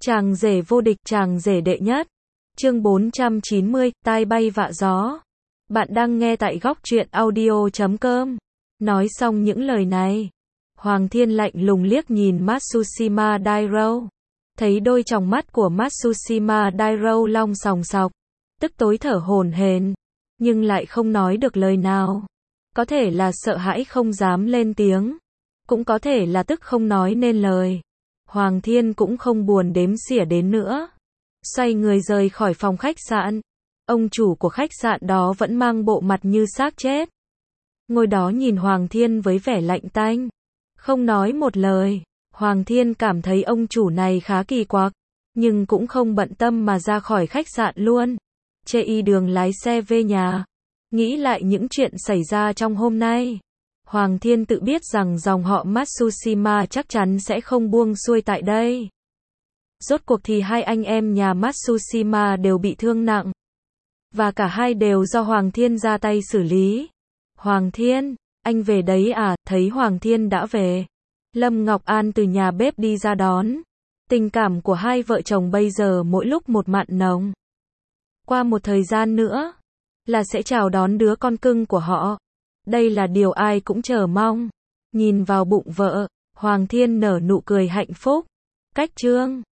Chàng rể vô địch, chàng rể đệ nhất. Chương 490, tai bay vạ gió. Bạn đang nghe tại góc truyện audio.com. Nói xong những lời này, Hoàng Thiên lạnh lùng liếc nhìn Matsushima Dairou. Thấy đôi tròng mắt của Matsushima Dairou long sòng sọc, tức tối thở hổn hển, nhưng lại không nói được lời nào. Có thể là sợ hãi không dám lên tiếng, cũng có thể là tức không nói nên lời. Hoàng Thiên cũng không buồn đếm xỉa đến nữa, xoay người rời khỏi phòng khách sạn. Ông chủ của khách sạn đó vẫn mang bộ mặt như xác chết, ngồi đó nhìn Hoàng Thiên với vẻ lạnh tanh, không nói một lời. Hoàng Thiên cảm thấy ông chủ này khá kỳ quặc, nhưng cũng không bận tâm mà ra khỏi khách sạn luôn. Chê đường lái xe về nhà, nghĩ lại những chuyện xảy ra trong hôm nay. Hoàng Thiên tự biết rằng dòng họ Matsushima chắc chắn sẽ không buông xuôi tại đây. Rốt cuộc thì hai anh em nhà Matsushima đều bị thương nặng, và cả hai đều do Hoàng Thiên ra tay xử lý. Hoàng Thiên, anh về đấy à? Thấy Hoàng Thiên đã về, Lâm Ngọc An từ nhà bếp đi ra đón. Tình cảm của hai vợ chồng bây giờ mỗi lúc một mặn nồng. Qua một thời gian nữa là sẽ chào đón đứa con cưng của họ. Đây là điều ai cũng chờ mong. Nhìn vào bụng vợ, Hoàng Thiên nở nụ cười hạnh phúc. Cách chương